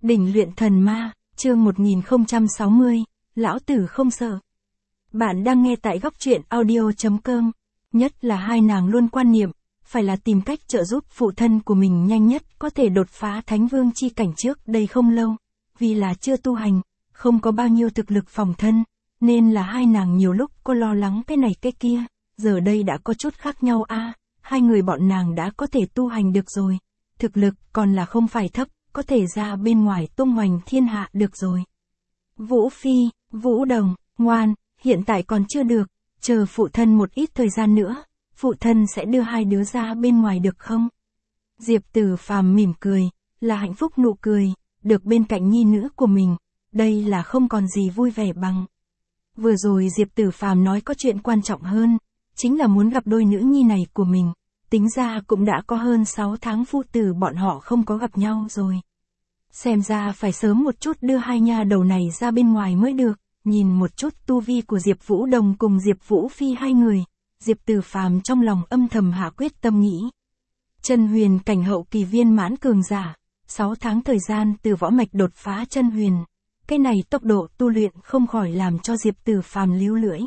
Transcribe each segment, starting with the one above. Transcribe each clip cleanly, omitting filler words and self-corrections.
Đỉnh luyện thần ma, chương 1060, lão tử không sợ. Bạn đang nghe tại góc truyện audio.com, nhất là hai nàng luôn quan niệm, phải là tìm cách trợ giúp phụ thân của mình nhanh nhất có thể đột phá thánh vương chi cảnh trước đây không lâu, vì là chưa tu hành, không có bao nhiêu thực lực phòng thân, nên là hai nàng nhiều lúc có lo lắng cái này cái kia, giờ đây đã có chút khác nhau hai người bọn nàng đã có thể tu hành được rồi, thực lực còn là không phải thấp, có thể ra bên ngoài tung hoành thiên hạ được rồi. Vũ Phi, Vũ Đồng, ngoan, hiện tại còn chưa được, chờ phụ thân một ít thời gian nữa, phụ thân sẽ đưa hai đứa ra bên ngoài được không? Diệp Tử Phàm mỉm cười, là hạnh phúc nụ cười, được bên cạnh nhi nữ của mình, đây là không còn gì vui vẻ bằng. Vừa rồi Diệp Tử Phàm nói có chuyện quan trọng hơn, chính là muốn gặp đôi nữ nhi này của mình, tính ra cũng đã có hơn 6 tháng phụ tử bọn họ không có gặp nhau rồi. Xem ra phải sớm một chút đưa hai nha đầu này ra bên ngoài mới được, nhìn một chút tu vi của Diệp Vũ Đồng cùng Diệp Vũ Phi hai người, Diệp Tử Phàm trong lòng âm thầm hạ quyết tâm nghĩ. Chân huyền cảnh hậu kỳ viên mãn cường giả, 6 tháng thời gian từ võ mạch đột phá chân huyền, cái này tốc độ tu luyện không khỏi làm cho Diệp Tử Phàm líu lưỡi.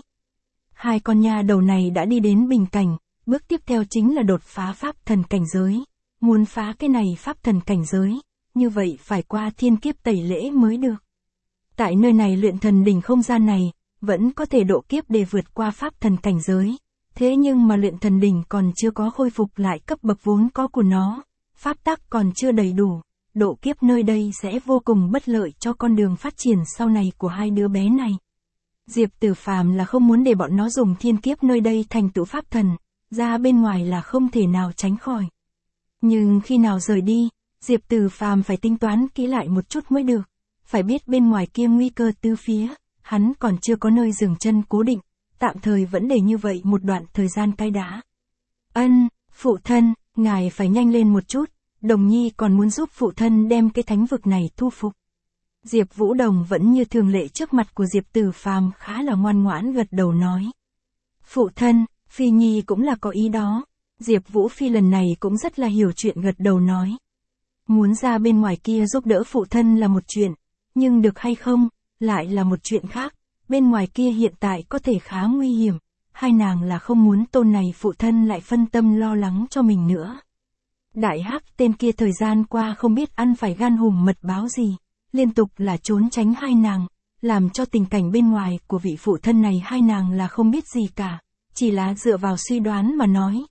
Hai con nha đầu này đã đi đến bình cảnh, bước tiếp theo chính là đột phá pháp thần cảnh giới, muốn phá cái này pháp thần cảnh giới, như vậy phải qua thiên kiếp tẩy lễ mới được. Tại nơi này luyện thần đỉnh không gian này, vẫn có thể độ kiếp để vượt qua pháp thần cảnh giới, thế nhưng mà luyện thần đỉnh còn chưa có khôi phục lại cấp bậc vốn có của nó, pháp tắc còn chưa đầy đủ, độ kiếp nơi đây sẽ vô cùng bất lợi cho con đường phát triển sau này của hai đứa bé này. Diệp Tử Phàm là không muốn để bọn nó dùng thiên kiếp nơi đây thành tựu pháp thần, ra bên ngoài là không thể nào tránh khỏi. Nhưng khi nào rời đi, Diệp Tử Phàm phải tính toán kỹ lại một chút mới được, phải biết bên ngoài kia nguy cơ tứ phía, hắn còn chưa có nơi dừng chân cố định, tạm thời vẫn để như vậy một đoạn thời gian cái đã. Phụ thân, ngài phải nhanh lên một chút, Đồng Nhi còn muốn giúp phụ thân đem cái thánh vực này thu phục. Diệp Vũ Đồng vẫn như thường lệ trước mặt của Diệp Tử Phàm khá là ngoan ngoãn gật đầu nói. Phụ thân, Phi Nhi cũng là có ý đó. Diệp Vũ Phi lần này cũng rất là hiểu chuyện gật đầu nói. Muốn ra bên ngoài kia giúp đỡ phụ thân là một chuyện, nhưng được hay không, lại là một chuyện khác. Bên ngoài kia hiện tại có thể khá nguy hiểm, hai nàng là không muốn tôn này phụ thân lại phân tâm lo lắng cho mình nữa. Đại Hắc tên kia thời gian qua không biết ăn phải gan hùm mật báo gì, liên tục là trốn tránh hai nàng, làm cho tình cảnh bên ngoài của vị phụ thân này hai nàng là không biết gì cả, chỉ là dựa vào suy đoán mà nói.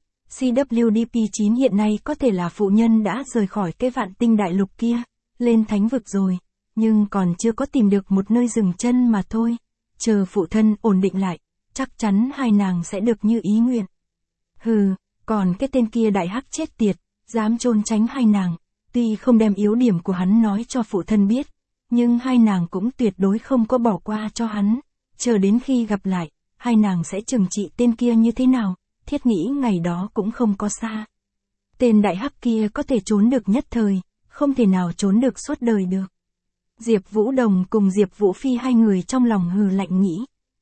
CWDP9 hiện nay có thể là phụ nhân đã rời khỏi cái vạn tinh đại lục kia, lên thánh vực rồi, nhưng còn chưa có tìm được một nơi dừng chân mà thôi. Chờ phụ thân ổn định lại, chắc chắn hai nàng sẽ được như ý nguyện. Còn cái tên kia Đại Hắc chết tiệt, dám trốn tránh hai nàng, tuy không đem yếu điểm của hắn nói cho phụ thân biết, nhưng hai nàng cũng tuyệt đối không có bỏ qua cho hắn, chờ đến khi gặp lại, hai nàng sẽ trừng trị tên kia như thế nào. Thiết nghĩ ngày đó cũng không có xa. Tên Đại Hắc kia có thể trốn được nhất thời, không thể nào trốn được suốt đời được. Diệp Vũ Đồng cùng Diệp Vũ Phi hai người trong lòng hừ lạnh nghĩ.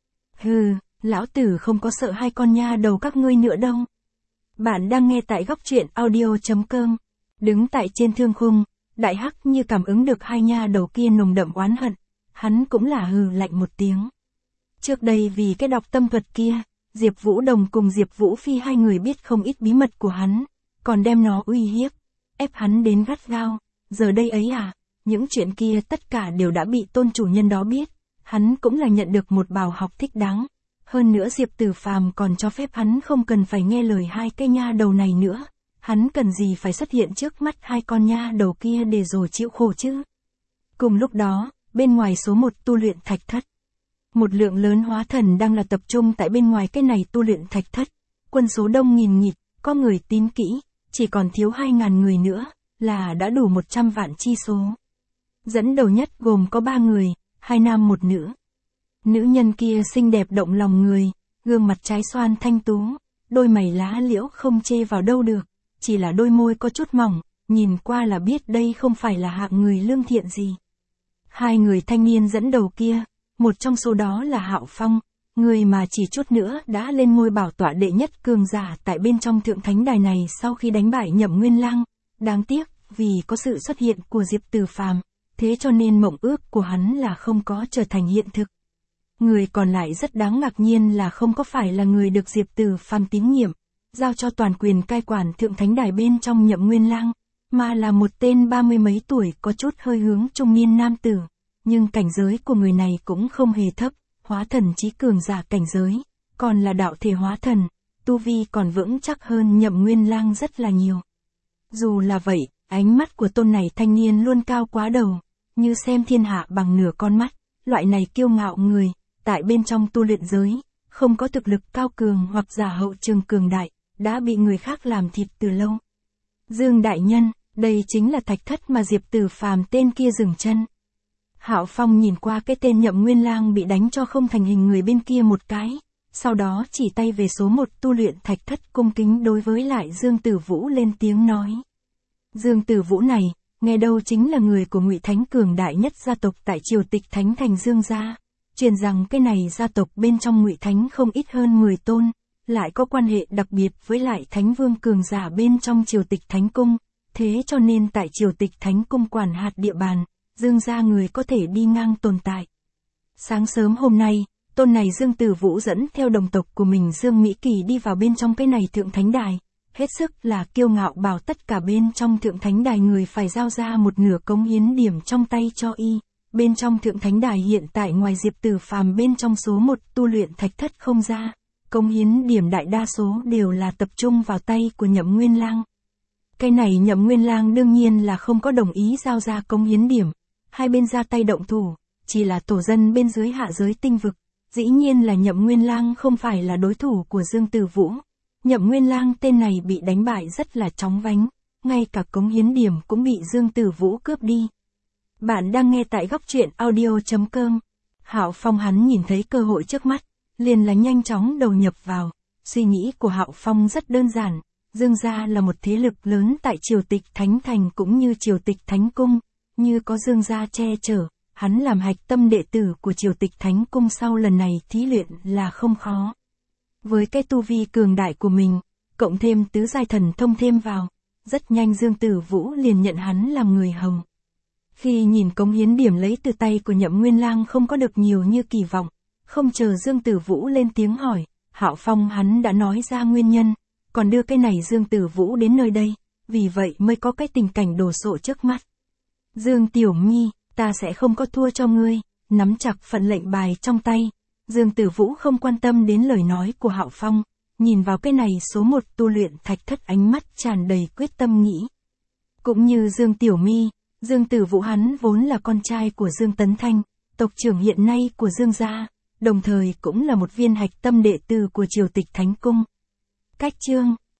Lão tử không có sợ hai con nha đầu các ngươi nữa đâu. Bạn đang nghe tại góc truyện audio.com. Đứng tại trên thương khung, Đại Hắc như cảm ứng được hai nha đầu kia nồng đậm oán hận. Hắn cũng là hừ lạnh một tiếng. Trước đây vì cái đọc tâm thuật kia, Diệp Vũ Đồng cùng Diệp Vũ Phi hai người biết không ít bí mật của hắn, còn đem nó uy hiếp, ép hắn đến gắt gao, giờ đây ấy những chuyện kia tất cả đều đã bị tôn chủ nhân đó biết, hắn cũng là nhận được một bài học thích đáng, hơn nữa Diệp Tử Phàm còn cho phép hắn không cần phải nghe lời hai cái nha đầu này nữa, hắn cần gì phải xuất hiện trước mắt hai con nha đầu kia để rồi chịu khổ chứ. Cùng lúc đó, bên ngoài số 1 tu luyện thạch thất. Một lượng lớn hóa thần đang là tập trung tại bên ngoài cái này tu luyện thạch thất, quân số đông nghìn nghịt, có người tín kỹ, chỉ còn thiếu 2.000 người nữa, là đã đủ 100 vạn chi số. Dẫn đầu nhất gồm có 3 người, 2 nam 1 nữ. Nữ nhân kia xinh đẹp động lòng người, gương mặt trái xoan thanh tú, đôi mày lá liễu không chê vào đâu được, chỉ là đôi môi có chút mỏng, nhìn qua là biết đây không phải là hạng người lương thiện gì. 2 người thanh niên dẫn đầu kia, một trong số đó là Hạo Phong, người mà chỉ chút nữa đã lên ngôi bảo tọa đệ nhất cường giả tại bên trong thượng thánh đài này sau khi đánh bại Nhậm Nguyên Lang. Đáng tiếc, vì có sự xuất hiện của Diệp Tử Phàm, thế cho nên mộng ước của hắn là không có trở thành hiện thực. Người còn lại rất đáng ngạc nhiên là không có phải là người được Diệp Tử Phàm tín nhiệm, giao cho toàn quyền cai quản thượng thánh đài bên trong Nhậm Nguyên Lang, mà là một tên 30 mấy tuổi có chút hơi hướng trung niên nam tử, nhưng cảnh giới của người này cũng không hề thấp, hóa thần chí cường giả cảnh giới, còn là đạo thể hóa thần, tu vi còn vững chắc hơn Nhậm Nguyên Lang rất là nhiều. Dù là vậy, ánh mắt của tôn này thanh niên luôn cao quá đầu, như xem thiên hạ bằng nửa con mắt, loại này kiêu ngạo người, tại bên trong tu luyện giới, không có thực lực cao cường hoặc giả hậu trường cường đại, đã bị người khác làm thịt từ lâu. Dương đại nhân, đây chính là thạch thất mà Diệp Tử Phàm tên kia dừng chân. Hạo Phong nhìn qua cái tên Nhậm Nguyên Lang bị đánh cho không thành hình người bên kia một cái, sau đó chỉ tay về số 1 tu luyện thạch thất cung kính đối với lại Dương Tử Vũ lên tiếng nói. Dương Tử Vũ này, nghe đâu chính là người của Ngụy Thánh cường đại nhất gia tộc tại triều Tịch Thánh thành Dương gia, truyền rằng cái này gia tộc bên trong Ngụy Thánh không ít hơn 10 tôn, lại có quan hệ đặc biệt với lại Thánh Vương cường giả bên trong triều Tịch Thánh cung, thế cho nên tại triều Tịch Thánh cung quản hạt địa bàn, Dương gia người có thể đi ngang tồn tại. Sáng sớm hôm nay, tôn này Dương Tử Vũ dẫn theo đồng tộc của mình Dương Mỹ Kỳ đi vào bên trong cái này thượng thánh đài, hết sức là kiêu ngạo bảo tất cả bên trong thượng thánh đài người phải giao ra một nửa cống hiến điểm trong tay cho y. Bên trong thượng thánh đài hiện tại ngoài Diệp Tử Phàm bên trong số 1 tu luyện thạch thất không ra, cống hiến điểm đại đa số đều là tập trung vào tay của Nhậm Nguyên Lang. Cái này Nhậm Nguyên Lang đương nhiên là không có đồng ý giao ra cống hiến điểm, hai bên ra tay động thủ, chỉ là tổ dân bên dưới hạ giới tinh vực, dĩ nhiên là Nhậm Nguyên Lang không phải là đối thủ của Dương Tử Vũ. Nhậm Nguyên Lang tên này bị đánh bại rất là chóng vánh, ngay cả cống hiến điểm cũng bị Dương Tử Vũ cướp đi. Bạn đang nghe tại góc truyện audio.com. Hạo Phong hắn nhìn thấy cơ hội trước mắt, liền là nhanh chóng đầu nhập vào. Suy nghĩ của Hạo Phong rất đơn giản, Dương gia là một thế lực lớn tại triều Tịch Thánh thành cũng như triều Tịch Thánh cung, như có Dương gia che chở, hắn làm hạch tâm đệ tử của triều Tịch Thánh cung sau lần này thí luyện là không khó. Với cái tu vi cường đại của mình, cộng thêm tứ giai thần thông thêm vào, rất nhanh Dương Tử Vũ liền nhận hắn làm người hầu. Khi nhìn cống hiến điểm lấy từ tay của Nhậm Nguyên Lang không có được nhiều như kỳ vọng, không chờ Dương Tử Vũ lên tiếng hỏi, Hạo Phong hắn đã nói ra nguyên nhân, còn đưa cái này Dương Tử Vũ đến nơi đây, vì vậy mới có cái tình cảnh đồ sộ trước mắt. Dương Tiểu Nhi, ta sẽ không có thua cho ngươi, nắm chặt phận lệnh bài trong tay. Dương Tử Vũ không quan tâm đến lời nói của Hạo Phong, nhìn vào cái này số 1 tu luyện thạch thất ánh mắt tràn đầy quyết tâm nghĩ. Cũng như Dương Tiểu Mi, Dương Tử Vũ hắn vốn là con trai của Dương Tấn Thanh, tộc trưởng hiện nay của Dương gia, đồng thời cũng là một viên hạch tâm đệ tử của triều Tịch Thánh cung. Cách chương